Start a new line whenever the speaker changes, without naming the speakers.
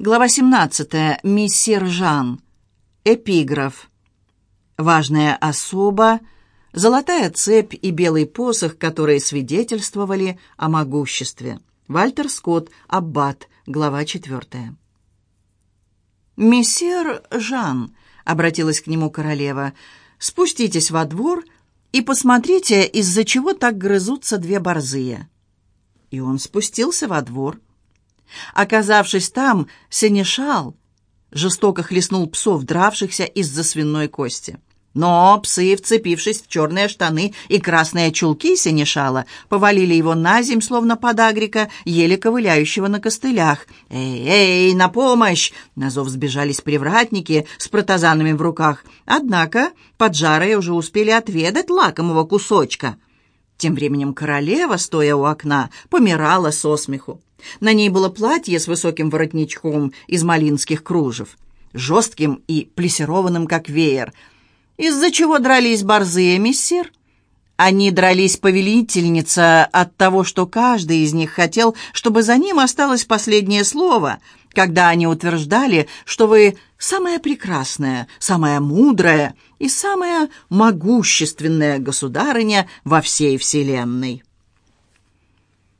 Глава 17. Мессир Жан. Эпиграф. Важная особа, золотая цепь и белый посох, которые свидетельствовали о могуществе. Вальтер Скотт, Аббат, глава 4. «Мессир Жан», — обратилась к нему королева, — «спуститесь во двор и посмотрите, из-за чего так грызутся две борзые». И он спустился во двор. Оказавшись там, сенешал жестоко хлестнул псов, дравшихся из-за свиной кости. Но псы, вцепившись в черные штаны и красные чулки сенешала, повалили его наземь, словно подагрика, еле ковыляющего на костылях. «Эй, эй, на помощь!» На зов сбежались привратники с протазанами в руках. Однако поджарые уже успели отведать лакомого кусочка. Тем временем королева, стоя у окна, помирала со смеху. На ней было платье с высоким воротничком из малинских кружев, жестким и плессированным, как веер. «Из-за чего дрались борзые, мессир?» «Они дрались, повелительница, от того, что каждый из них хотел, чтобы за ним осталось последнее слово, когда они утверждали, что вы самая прекрасная, самая мудрая и самая могущественная государыня во всей вселенной».